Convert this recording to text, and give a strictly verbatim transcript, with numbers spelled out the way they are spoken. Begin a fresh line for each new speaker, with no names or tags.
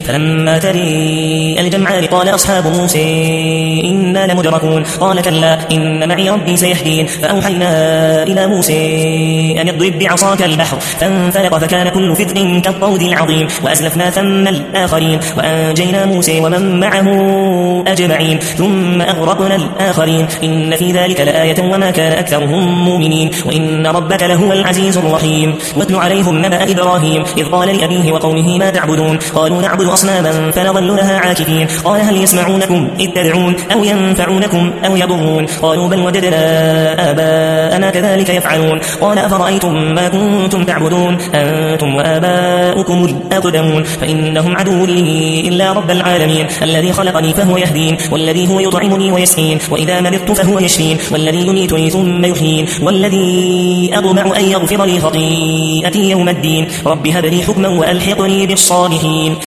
فلما تري الجمعان قال أصحاب موسى إنا لمدركون قال كلا إن معي ربي سيهدين فأوحينا إلى موسى أن اضرب بعصاك البحر فانفلق فكان كل فرق كالطود العظيم وأزلفنا ثم الآخرين وأنجينا موسى ومن معه أجمعين ثم أغرقنا الآخرين إن في ذلك لآية وما كان أكثرهم مؤمنين وإن ربك لهو العزيز الرحيم واتل عليهم نبأ إبراهيم إذ قال لأبيه وقومه ما تعبدون قالوا نعبد أصناما فنظل لها عاكفين قال هل يسمعونكم إذ تدعون أو ينفعونكم أو يضرون قالوا بل وجدنا آباءنا كذلك يفعلون قال أفرأيتم ما كنتم تعبدون أنتم وآباؤكم الأقدمون فإنهم عدو لي إلا رب العالمين الذي خلقني فهو يهدين والذي هو يطعمني ويسقين وإذا مرضت فهو يشفين والذي يميتني ثم يحيين والذي أطمع أن يغفر لي خطيئتي يوم الدين رب هب لي حكما وألحقني بالصالحين.